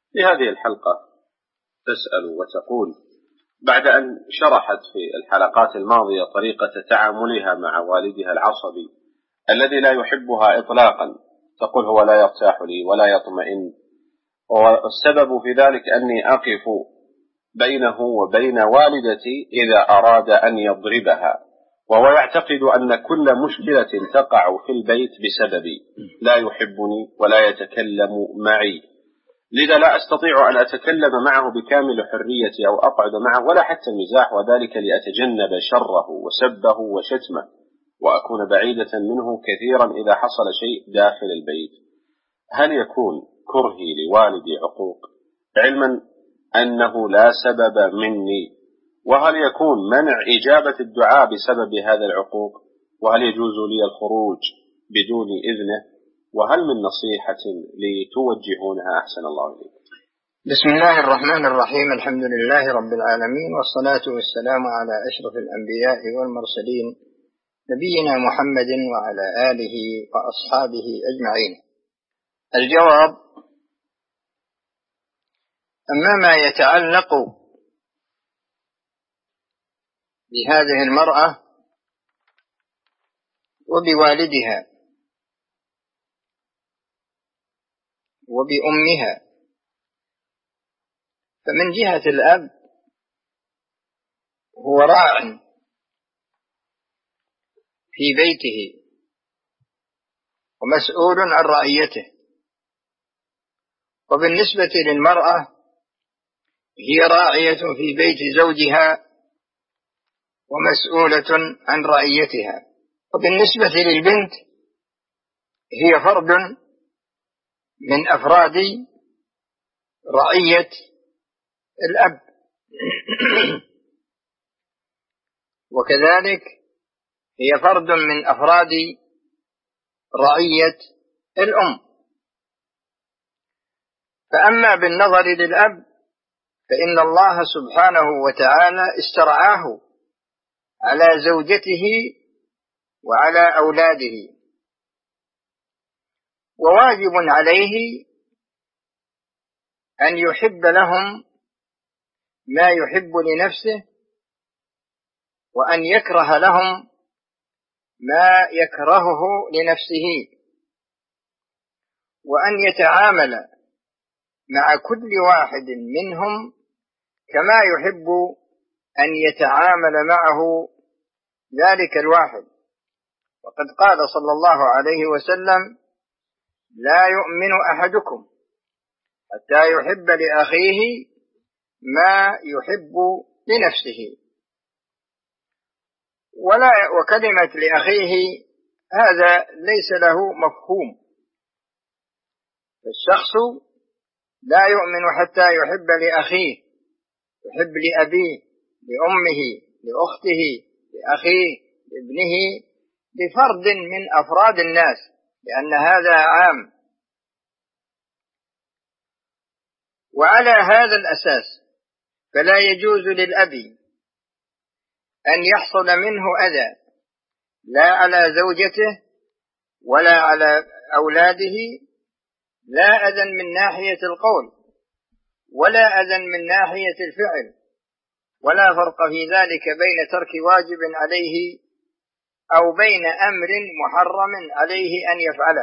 في هذه الحلقة تسأل وتقول: بعد أن شرحت في الحلقات الماضية طريقة تعاملها مع والدها العصبي الذي لا يحبها إطلاقا، تقول: هو لا يرتاح لي ولا يطمئن، والسبب في ذلك أني أقف بينه وبين والدتي إذا أراد أن يضربها، وهو يعتقد أن كل مشكلة تقع في البيت بسببي، لا يحبني ولا يتكلم معي، لذا لا أستطيع أن أتكلم معه بكامل حريتي أو أقعد معه ولا حتى المزاح، وذلك لأتجنب شره وسبه وشتمه وأكون بعيدة منه كثيرا إذا حصل شيء داخل البيت. هل يكون كرهي لوالدي عقوق، علما أنه لا سبب مني؟ وهل يكون منع إجابة الدعاء بسبب هذا العقوق؟ وهل يجوز لي الخروج بدون إذنه؟ وهل من نصيحة لتوجهونها أحسن الله إليكم؟ بسم الله الرحمن الرحيم. الحمد لله رب العالمين، والصلاة والسلام على أشرف الأنبياء والمرسلين نبينا محمد وعلى آله وأصحابه أجمعين. الجواب: أما ما يتعلق بهذه المرأة وبوالدها وبأمها، فمن جهة الأب هو راع في بيته ومسؤول عن رعيته، وبالنسبة للمرأة هي راعية في بيت زوجها ومسؤولة عن رعيتها، وبالنسبة للبنت هي فرد من أفراد رعية الأب وكذلك هي فرد من أفراد رعية الأم. فأما بالنظر للأب فإن الله سبحانه وتعالى استرعاه على زوجته وعلى أولاده، وواجب عليه أن يحب لهم ما يحب لنفسه، وأن يكره لهم ما يكرهه لنفسه، وأن يتعامل مع كل واحد منهم كما يحب أن يتعامل معه ذلك الواحد. وقد قال صلى الله عليه وسلم: لا يؤمن أحدكم حتى يحب لأخيه ما يحب لنفسه. وكلمة لأخيه هذا ليس له مفهوم، الشخص لا يؤمن حتى يحب لأخيه، يحب لأبيه، لأمه، لأخته، لأخيه، لابنه، لفرد من أفراد الناس، لأن هذا عام. وعلى هذا الأساس فلا يجوز للأب أن يحصل منه أذى، لا على زوجته ولا على أولاده، لا أذى من ناحية القول ولا أذى من ناحية الفعل، ولا فرق في ذلك بين ترك واجب عليه أو بين أمر محرم عليه أن يفعله.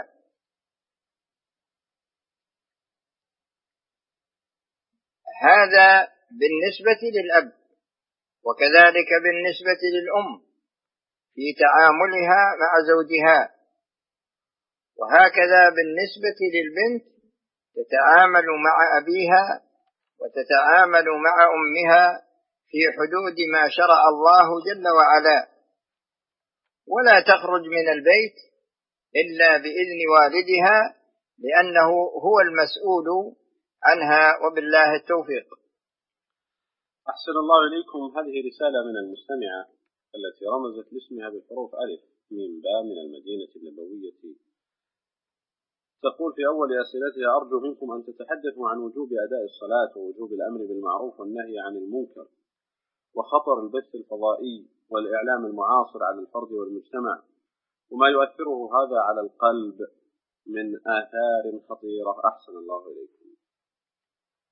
هذا بالنسبة للأب، وكذلك بالنسبة للأم في تعاملها مع زوجها، وهكذا بالنسبة للبنت تتعامل مع أبيها وتتعامل مع أمها في حدود ما شرع الله جل وعلا، ولا تخرج من البيت إلا بإذن والدها، لأنه هو المسؤول عنها، وبالله التوفيق. أحسن الله إليكم. هذه رسالة من المستمعة التي رمزت لاسمها بحروف ألف من باء من المدينة النبوية. تقول في أول أسئلتها: أرجو منكم أن تتحدثوا عن وجوب أداء الصلاة ووجوب الأمر بالمعروف والنهي عن المنكر، وخطر البث الفضائي والإعلام المعاصر على الفرد والمجتمع، وما يؤثره هذا على القلب من آثار خطيرة. أحسن الله إليكم.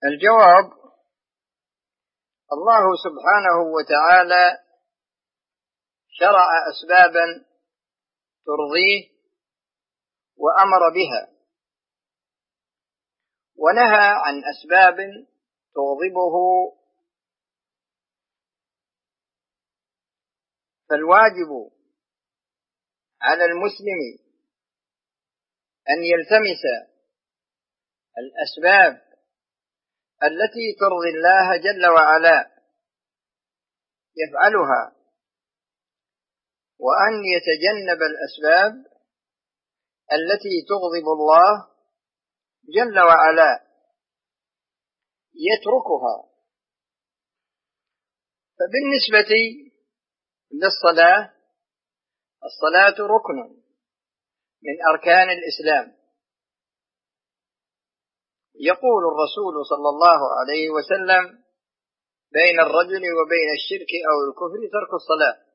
الجواب: الله سبحانه وتعالى شرع أسبابا ترضيه وأمر بها، ونهى عن أسباب تغضبه. فالواجب على المسلم أن يلتمس الأسباب التي ترضي الله جل وعلا يفعلها، وأن يتجنب الأسباب التي تغضب الله جل وعلا يتركها. فبالنسبة للصلاة، الصلاة ركن من أركان الإسلام. يقول الرسول صلى الله عليه وسلم: بين الرجل وبين الشرك أو الكفر ترك الصلاة،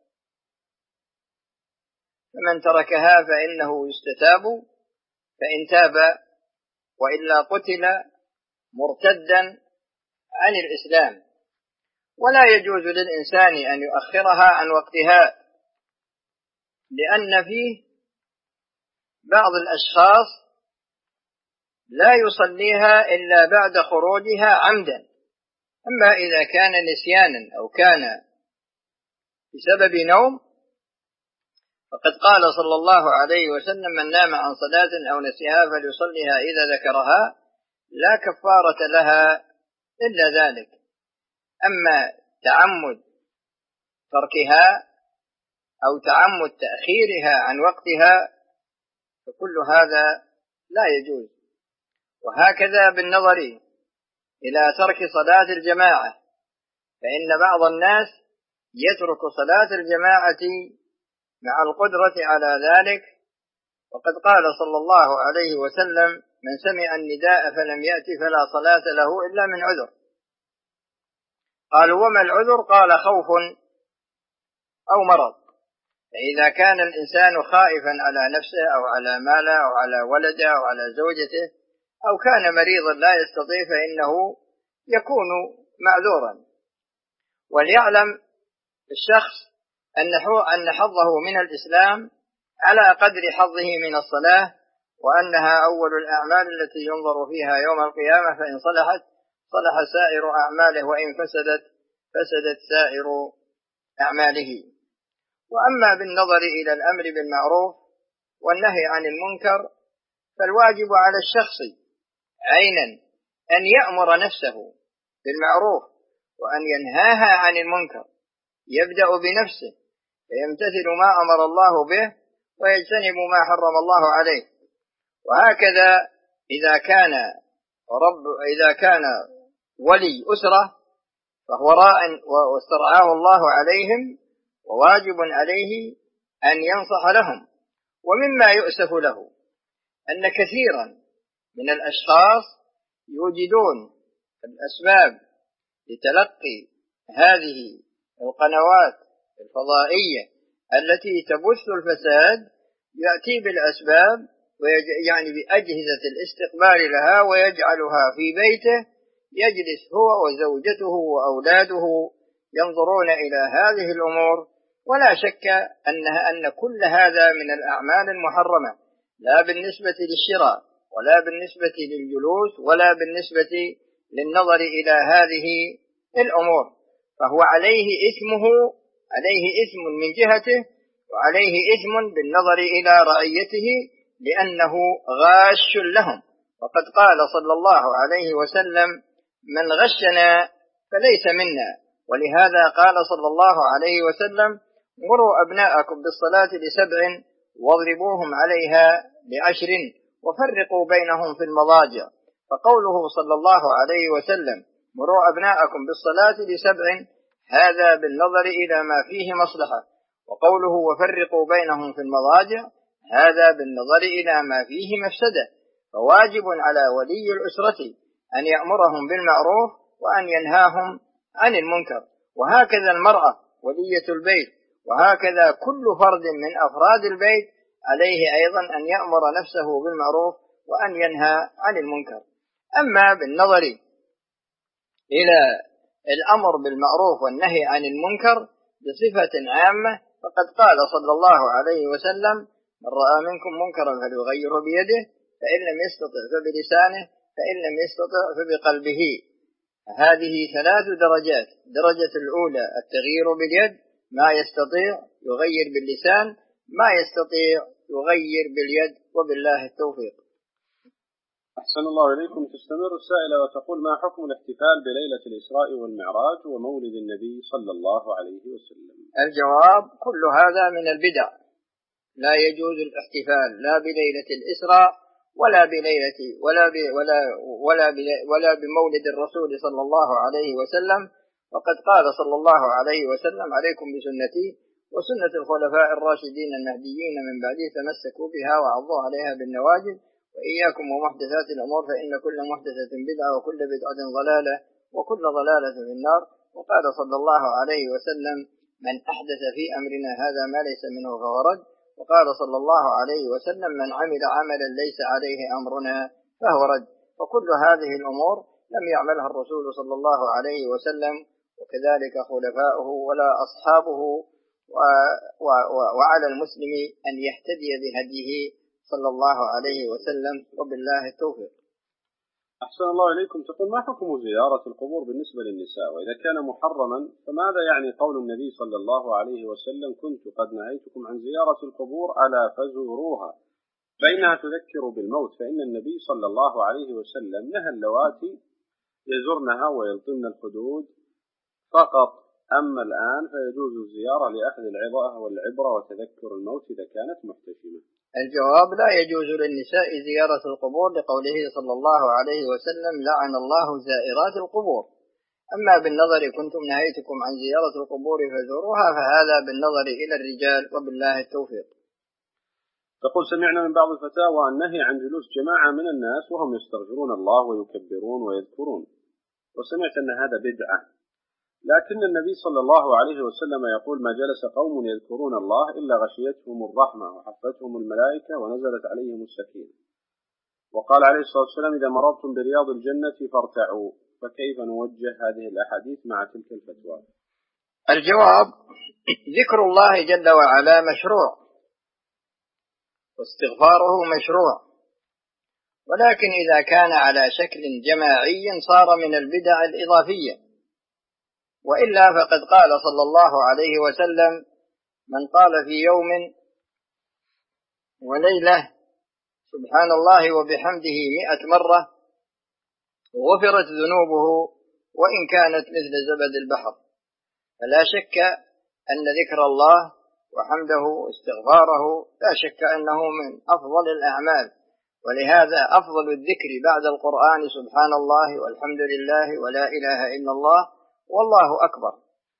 فمن تركها فإنه يستتاب، فإن تاب وإلا قتل مرتدا عن الإسلام. ولا يجوز للإنسان أن يؤخرها عن وقتها، لأن فيه بعض الأشخاص لا يصليها إلا بعد خروجها عمدا. أما إذا كان نسيانا أو كان بسبب نوم، فقد قال صلى الله عليه وسلم: من نام عن صلاة أو نسيها فليصليها إذا ذكرها، لا كفارة لها إلا ذلك. أما تعمد تركها أو تعمد تأخيرها عن وقتها فكل هذا لا يجوز. وهكذا بالنظر إلى ترك صلاة الجماعة، فإن بعض الناس يترك صلاة الجماعة مع القدرة على ذلك، وقد قال صلى الله عليه وسلم: من سمع النداء فلم يأتي فلا صلاة له إلا من عذر. قالوا: وما العذر؟ قال: خوف أو مرض. فإذا كان الإنسان خائفا على نفسه أو على ماله أو على ولده أو على زوجته، أو كان مريضا لا يستطيع، فإنه يكون معذورا. وليعلم الشخص أن حظه من الإسلام على قدر حظه من الصلاة، وأنها أول الأعمال التي ينظر فيها يوم القيامة، فإن صلحت صلح سائر أعماله، وإن فسدت سائر أعماله. وأما بالنظر إلى الأمر بالمعروف والنهي عن المنكر، فالواجب على الشخص عينا أن يأمر نفسه بالمعروف وأن ينهاها عن المنكر. يبدأ بنفسه فيمتثل ما أمر الله به ويجتنب ما حرم الله عليه. وهكذا إذا كان ولي أسرة فهو راع واسترعاه الله عليهم، وواجب عليه أن ينصح لهم. ومما يؤسف له أن كثيرا من الأشخاص يوجدون الأسباب لتلقي هذه القنوات الفضائية التي تبث الفساد، يأتي بالأسباب يعني بأجهزة الاستقبال لها ويجعلها في بيته، يجلس هو وزوجته وأولاده ينظرون إلى هذه الأمور. ولا شك أن كل هذا من الأعمال المحرمة، لا بالنسبة للشراء ولا بالنسبة للجلوس ولا بالنسبة للنظر إلى هذه الأمور، فهو عليه إثم من جهته، وعليه إثم بالنظر إلى رعيته، لأنه غاش لهم. وقد قال صلى الله عليه وسلم: من غشنا فليس منا. ولهذا قال صلى الله عليه وسلم: مروا أبناءكم بالصلاة ل7 واضربوهم عليها ل10 وفرقوا بينهم في المضاجع. فقوله صلى الله عليه وسلم: مروا أبناءكم بالصلاة ل7، هذا بالنظر إلى ما فيه مصلحة، وقوله وفرقوا بينهم في المضاجع هذا بالنظر إلى ما فيه مفسدة. فواجب على ولي الأسرة أن يأمرهم بالمعروف وأن ينهاهم عن المنكر. وهكذا المرأة ولية البيت، وهكذا كل فرد من أفراد البيت عليه أيضا أن يأمر نفسه بالمعروف وأن ينهى عن المنكر. أما بالنظر إلى الأمر بالمعروف والنهي عن المنكر بصفة عامة، فقد قال صلى الله عليه وسلم: من رأى منكم منكرا فليغيره بيده، فإن لم يستطع فبلسانه، فإن لم يستطع فبقلبه. هذه 3 درجات. الدرجة الأولى التغيير باليد، ما يستطيع يغير باللسان، ما يستطيع يغير باليد، وبالله التوفيق. أحسن الله إليكم. تستمر السائلة وتقول: ما حكم الاحتفال بليلة الإسراء والمعراج ومولد النبي صلى الله عليه وسلم؟ الجواب: كل هذا من البدع. لا يجوز الاحتفال لا بليلة الإسراء ولا بمولد الرسول صلى الله عليه وسلم. وقد قال صلى الله عليه وسلم: عليكم بسنتي وسنة الخلفاء الراشدين المهديين من بعدي، تمسكوا بها وعضوا عليها بالنواجذ، وإياكم ومحدثات الأمور، فإن كل محدثة بدعة وكل بدعة ضلالة وكل ضلالة في النار. وقال صلى الله عليه وسلم: من أحدث في أمرنا هذا ما ليس منه فهو رد. وقال صلى الله عليه وسلم: من عمل عملا ليس عليه أمرنا فهو رد. وكل هذه الأمور لم يعملها الرسول صلى الله عليه وسلم، وكذلك خلفاؤه ولا أصحابه، وعلى المسلم أن يهتدي بهديه صلى الله عليه وسلم، وبالله التوفيق. أحسن الله إليكم. تقول: ما حكم زيارة القبور بالنسبة للنساء؟ وإذا كان محرما فماذا يعني قول النبي صلى الله عليه وسلم: كنت قد نهيتكم عن زيارة القبور ألا فزوروها فإنها تذكر بالموت؟ فإن النبي صلى الله عليه وسلم نهى اللواتي يزرنها ويلطمن الخدود فقط، أما الآن فيجوز الزيارة لأخذ العظة والعبرة وتذكر الموت إذا كانت محتشمة. الجواب: لا يجوز للنساء زيارة القبور لقوله صلى الله عليه وسلم: لعن الله زائرات القبور. أما بالنظر كنتم نهيتكم عن زيارة القبور فزوروها، فهذا بالنظر إلى الرجال، وبالله التوفيق. تقول: سمعنا من بعض الفتاوى النهي عن جلوس جماعة من الناس وهم يستغفرون الله ويكبرون ويذكرون، وسمعت أن هذا بدعة، لكن النبي صلى الله عليه وسلم يقول: ما جلس قوم يذكرون الله إلا غشيتهم الرحمة وحفتهم الملائكة ونزلت عليهم السكينة. وقال عليه الصلاة والسلام: إذا مررتم برياض الجنة فارتعوا. فكيف نوجه هذه الأحاديث مع تلك الفتوى؟ الجواب: ذكر الله جل وعلا مشروع، واستغفاره مشروع، ولكن إذا كان على شكل جماعي صار من البدع الإضافية. وإلا فقد قال صلى الله عليه وسلم: من قال في يوم وليلة سبحان الله وبحمده 100 مرة غفرت ذنوبه وإن كانت مثل زبد البحر. فلا شك أن ذكر الله وحمده واستغفاره لا شك أنه من أفضل الأعمال، ولهذا أفضل الذكر بعد القرآن سبحان الله والحمد لله ولا إله إلا الله والله أكبر.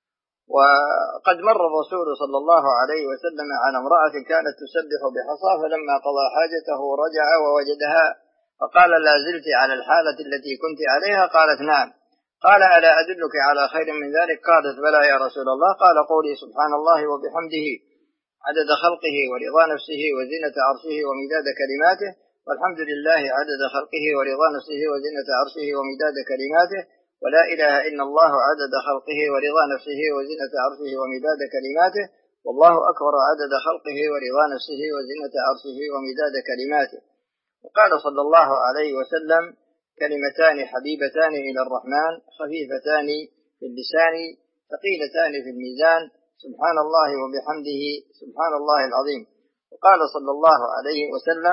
وقد مر الرسول صلى الله عليه وسلم على امرأة كانت تسبح بحصى، فلما قضى حاجته رجع ووجدها فقال: لا زلت على الحالة التي كنت عليها؟ قالت: نعم. قال: ألا أدلك على خير من ذلك؟ قالت: بلى يا رسول الله. قال: قولي سبحان الله وبحمده عدد خلقه ورضا نفسه وزنة عرشه ومداد كلماته، والحمد لله عدد خلقه ورضا نفسه وزنة عرشه ومداد كلماته، ولا إله إلا الله عدد خلقه ورضا نفسه وزنة عرشه ومداد كلماته، والله أكبر عدد خلقه ورضا نفسه وزنة عرشه ومداد كلماته. وقال صلى الله عليه وسلم: كلمتان حبيبتان إلى الرحمن خفيفتان في اللسان ثقيلتان في الميزان، سبحان الله وبحمده سبحان الله العظيم. وقال صلى الله عليه وسلم: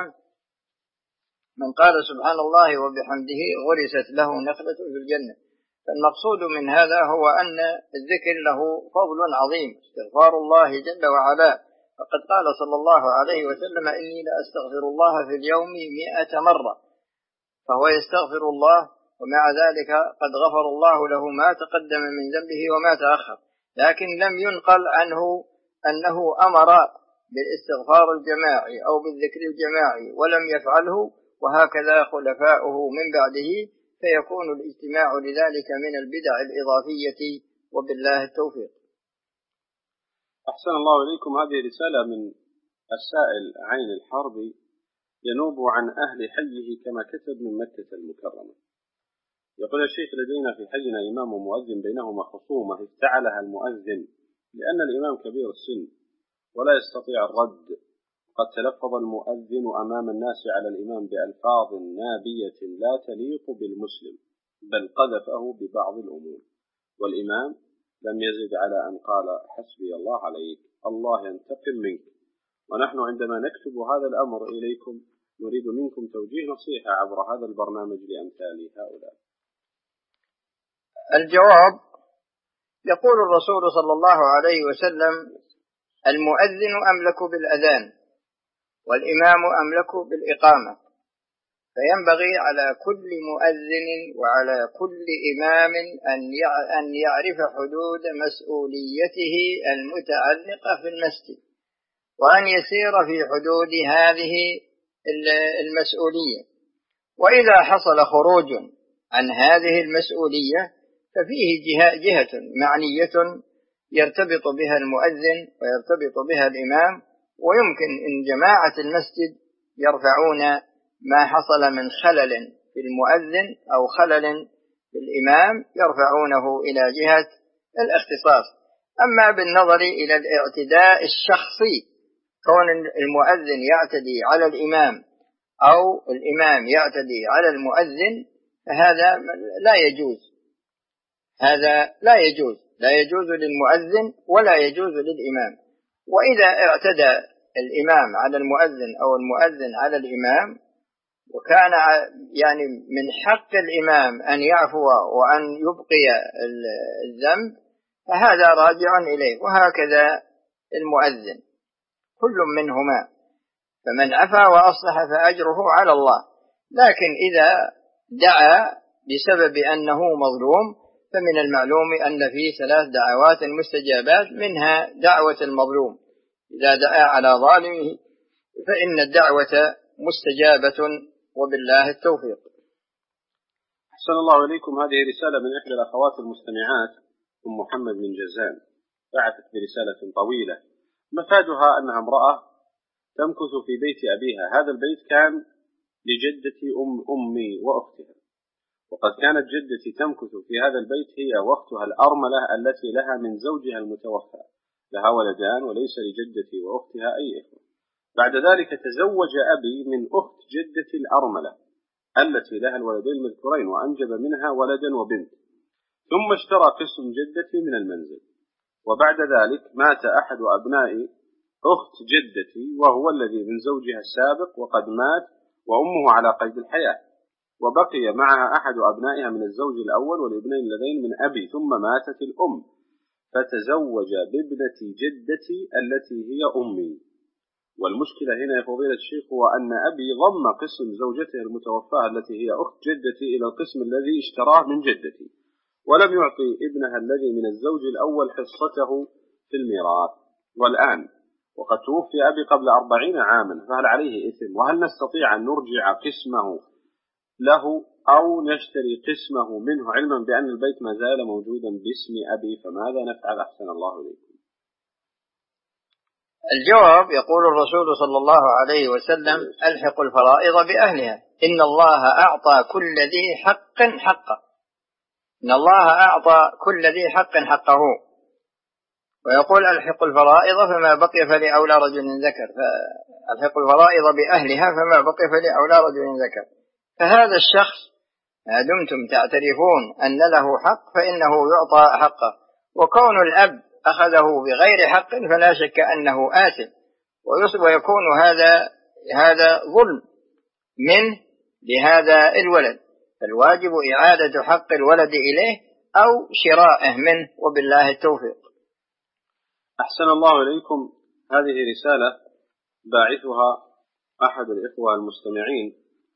من قال سبحان الله وبحمده غرست له نخلة في الجنة. فالمقصود من هذا هو أن الذكر له فضل عظيم، استغفار الله جل وعلا. فقد قال صلى الله عليه وسلم: إني لأستغفر الله في اليوم 100 مرة. فهو يستغفر الله، ومع ذلك قد غفر الله له ما تقدم من ذنبه وما تأخر، لكن لم ينقل عنه أنه أمر بالاستغفار الجماعي أو بالذكر الجماعي ولم يفعله، وهكذا خلفاؤه من بعده، فيكون الاجتماع لذلك من البدع الإضافية، وبالله التوفيق. أحسن الله إليكم. هذه رسالة من السائل عين الحربي ينوب عن أهل حيه كما كتب من مكة المكرمة، يقول الشيخ: لدينا في حينا إمام ومؤذن بينهما خصومة افتعلها المؤذن لأن الإمام كبير السن ولا يستطيع الرد. قد تلفظ المؤذن أمام الناس على الإمام بألفاظ نابية لا تليق بالمسلم، بل قذفه ببعض الأمور، والإمام لم يزد على أن قال: حسبي الله عليك، الله ينتقم منك. ونحن عندما نكتب هذا الأمر إليكم نريد منكم توجيه نصيحة عبر هذا البرنامج لأمثال هؤلاء. الجواب: يقول الرسول صلى الله عليه وسلم: المؤذن أملك بالأذان والإمام أملك بالإقامة، فينبغي على كل مؤذن وعلى كل إمام أن يعرف حدود مسؤوليته المتعلقة في المسجد، وأن يسير في حدود هذه المسؤولية. وإذا حصل خروج عن هذه المسؤولية ففيه جهة معنية يرتبط بها المؤذن ويرتبط بها الإمام، ويمكن إن جماعة المسجد يرفعون ما حصل من خلل في المؤذن أو خلل في الإمام يرفعونه إلى جهة الاختصاص. أما بالنظر إلى الاعتداء الشخصي، كون المؤذن يعتدي على الإمام أو الإمام يعتدي على المؤذن، فهذا لا يجوز. هذا لا يجوز للمؤذن ولا يجوز للإمام. وإذا اعتدى الإمام على المؤذن أو المؤذن على الإمام، وكان يعني من حق الإمام أن يعفو وأن يبقي الذنب، فهذا راجع إليه، وهكذا المؤذن كل منهما، فمن عفا وأصلح فأجره على الله. لكن إذا دعا بسبب أنه مظلوم، فمن المعلوم أن فيه 3 دعوات مستجابات، منها دعوة المظلوم. إذا دعا على ظالمه فإن الدعوة مستجابة، وبالله التوفيق. أحسن الله إليكم. هذه رسالة من إحدى الأخوات المستمعات، أم محمد من جازان، بعثت برسالة طويلة مفادها أنها امرأة تمكث في بيت أبيها. هذا البيت كان لجدتي أمي وأختها، وقد كانت جدتي تمكث في هذا البيت هي وأختها الأرملة التي لها من زوجها المتوفى، لها ولدان وليس لجدتي وأختها أي إخوة. بعد ذلك تزوج أبي من أخت جدتي الأرملة التي لها الولدين المذكورين، وأنجب منها ولدا وبنت، ثم اشترى قسم جدتي من المنزل. وبعد ذلك مات أحد أبناء أخت جدتي وهو الذي من زوجها السابق، وقد مات وأمه على قيد الحياة، وبقي معها أحد أبنائها من الزوج الأول والابنين اللذين من أبي، ثم ماتت الأم فتزوج بابنة جدتي التي هي أمي. والمشكلة هنا يا فضيلة الشيخ هو أن أبي ضم قسم زوجته المتوفاة التي هي أخت جدتي إلى القسم الذي اشتراه من جدتي، ولم يعطي ابنها الذي من الزوج الأول حصته في الميراث. والآن وقد توفي أبي قبل 40 عاما، فهل عليه إثم؟ وهل نستطيع أن نرجع قسمه له أو نشتري قسمه منه، علما بأن البيت ما زال موجودا باسم أبي؟ فماذا نفعل أحسن الله إليكم؟ الجواب: يقول الرسول صلى الله عليه وسلم: ألحق الفرائض بأهلها، إن الله أعطى كل ذي حق حقه. إن الله أعطى كل ذي حق حقه. ويقول: ألحق الفرائض فما بقي فلأولى رجل ذكر، فألحق الفرائض بأهلها فما بقي فلأولى رجل ذكر. فهذا الشخص ما دمتم تعترفون أن له حق فإنه يعطى حقه، وكون الأب أخذه بغير حق فلا شك أنه آثم، ويكون هذا ظلم منه لهذا الولد، فالواجب إعادة حق الولد إليه أو شراءه منه، وبالله التوفيق. أحسن الله إليكم. هذه رسالة باعثها أحد الإخوة المستمعين،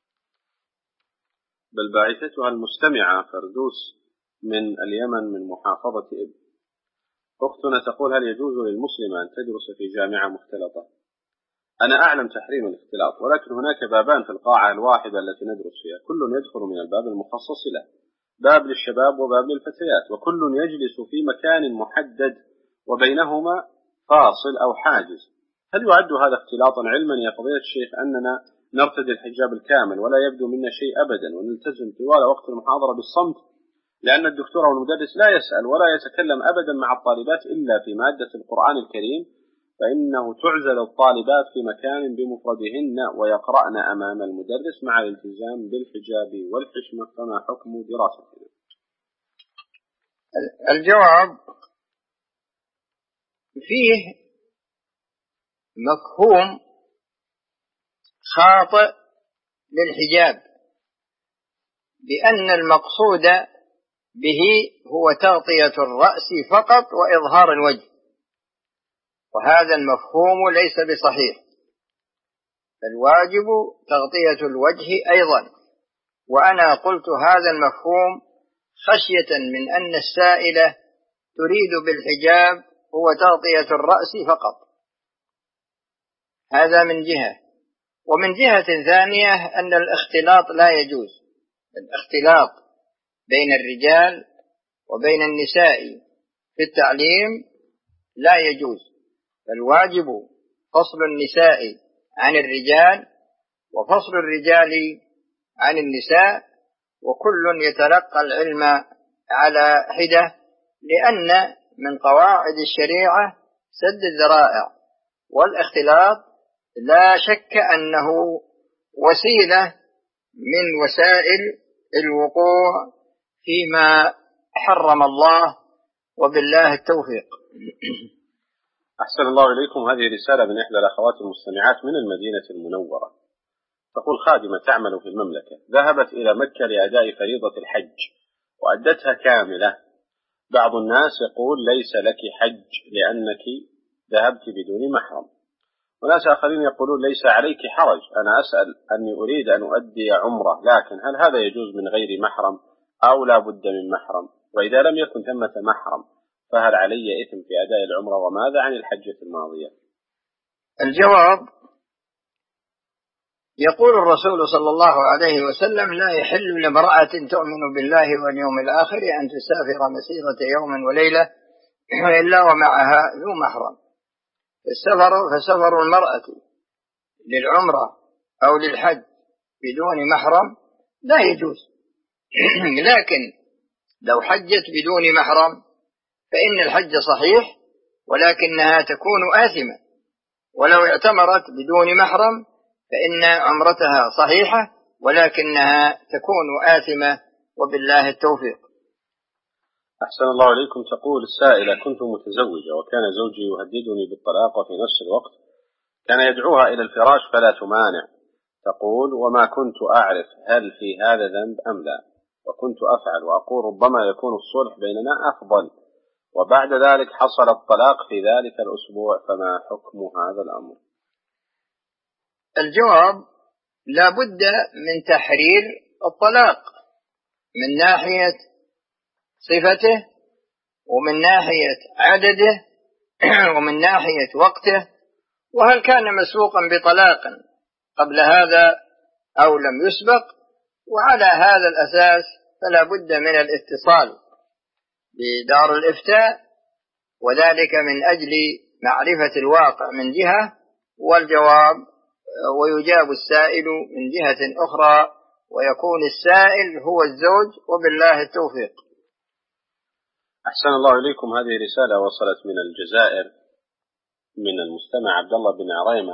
بل باعثتها المستمعة فردوس من اليمن من محافظة إب. أختنا تقول: هل يجوز للمسلمة أن تدرس في جامعة مختلطة؟ أنا أعلم تحريم الاختلاط، ولكن هناك بابان في القاعة الواحدة التي ندرس فيها، كل يدخل من الباب المخصص له، باب للشباب وباب للفتيات، وكل يجلس في مكان محدد وبينهما فاصل أو حاجز. هل يعد هذا اختلاطا، علما يا فضيلة الشيخ أننا نرتدي الحجاب الكامل ولا يبدو منا شيء أبدا، ونلتزم طوال وقت المحاضرة بالصمت، لأن الدكتور أو المدرس لا يسأل ولا يتكلم أبدا مع الطالبات إلا في مادة القرآن الكريم، فإنه تعزل الطالبات في مكان بمفردهن ويقرأن أمام المدرس مع الالتزام بالحجاب والحشمة، فما حكم دراستنا؟ الجواب فيه مفهوم خاطئ للحجاب، بأن المقصود به هو تغطية الرأس فقط وإظهار الوجه، وهذا المفهوم ليس بصحيح، الواجب تغطية الوجه أيضا. وأنا قلت هذا المفهوم خشية من أن السائلة تريد بالحجاب هو تغطية الرأس فقط، هذا من جهة. ومن جهة ثانية أن الاختلاط لا يجوز، الاختلاط بين الرجال وبين النساء في التعليم لا يجوز، فالواجب فصل النساء عن الرجال وفصل الرجال عن النساء، وكل يتلقى العلم على حدة، لأن من قواعد الشريعة سد الذرائع، والاختلاط لا شك أنه وسيلة من وسائل الوقوع فيما حرم الله، وبالله التوفيق. أحسن الله إليكم. هذه رسالة من إحدى الأخوات المستمعات من المدينة المنورة، تقول: خادمة تعمل في المملكة ذهبت إلى مكة لأداء فريضة الحج وأدتها كاملة. بعض الناس يقول: ليس لك حج لأنك ذهبت بدون محرم، وناس آخرين يقولون: ليس عليك حرج، أنا أسأل أني أريد أن أؤدي عمرة، لكن هل هذا يجوز من غير محرم أو لا بد من محرم؟ وإذا لم يكن ثمة محرم فهل علي إثم في أداء العمرة؟ وماذا عن الحجة الماضية؟ الجواب: يقول الرسول صلى الله عليه وسلم: لا يحل لامرأة تؤمن بالله واليوم الآخر أن تسافر مسيرة يوم وليلة إلا ومعها ذو محرم. فسفر المرأة للعمرة أو للحج بدون محرم لا يجوز، لكن لو حجت بدون محرم فإن الحج صحيح، ولكنها تكون آثمة، ولو اعتمرت بدون محرم فإن عمرتها صحيحة ولكنها تكون آثمة، وبالله التوفيق. أحسن الله عليكم. تقول السائلة: كنت متزوجة وكان زوجي يهددني بالطلاق، وفي نفس الوقت كان يدعوها إلى الفراش فلا تمانع. تقول: وما كنت أعرف هل في هذا ذنب أم لا، وكنت أفعل وأقول ربما يكون الصلح بيننا أفضل، وبعد ذلك حصل الطلاق في ذلك الأسبوع، فما حكم هذا الأمر؟ الجواب: لا بد من تحرير الطلاق من ناحية صفته، ومن ناحية عدده، ومن ناحية وقته، وهل كان مسبوقا بطلاق قبل هذا أو لم يسبق. وعلى هذا الأساس فلا بد من الاتصال بدار الإفتاء، وذلك من أجل معرفة الواقع من جهة، والجواب ويجاب السائل من جهة أخرى، ويكون السائل هو الزوج، وبالله التوفيق. أحسن الله إليكم. هذه رسالة وصلت من الجزائر من المستمع عبد الله بن عريمة.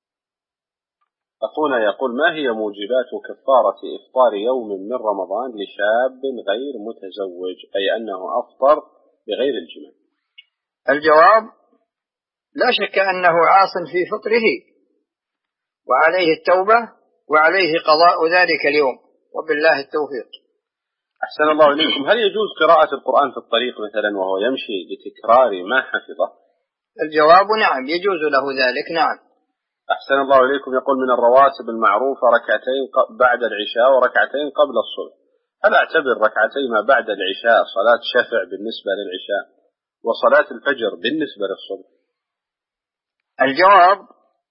أخونا يقول: ما هي موجبات كفارة إفطار يوم من رمضان لشاب غير متزوج، أي أنه أفطر بغير الجماع؟ الجواب: لا شك أنه عاص في فطره، وعليه التوبة، وعليه قضاء ذلك اليوم، وبالله التوفيق. أحسن الله إليكم. هل يجوز قراءة القرآن في الطريق مثلا وهو يمشي لتكرار ما حفظه؟ الجواب: نعم، يجوز له ذلك، نعم. أحسن الله إليكم. يقول: من الرواتب المعروفة ركعتين بعد العشاء وركعتين قبل الصبح، هل أعتبر ركعتين ما بعد العشاء صلاة شفع بالنسبة للعشاء وصلاة الفجر بالنسبة للصبح؟ الجواب: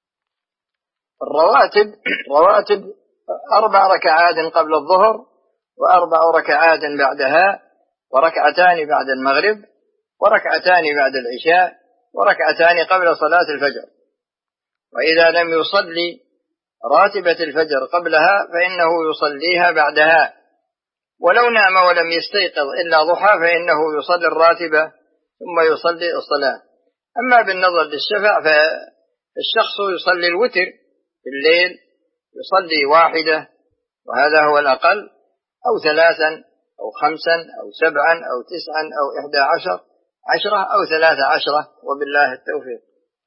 الرواتب 4 ركعات قبل الظهر، و4 ركعات بعدها، وركعتان بعد المغرب، وركعتان بعد العشاء، وركعتان قبل صلاة الفجر. وإذا لم يصلي راتبة الفجر قبلها فإنه يصليها بعدها، ولو نام ولم يستيقظ إلا ضحى فإنه يصلي الراتبة ثم يصلي الصلاة. أما بالنظر للشفع فالشخص يصلي الوتر في الليل، يصلي واحدة وهذا هو الأقل، أو 3 أو 5 أو 7 أو 9 أو 11 10 أو 13، وبالله التوفيق.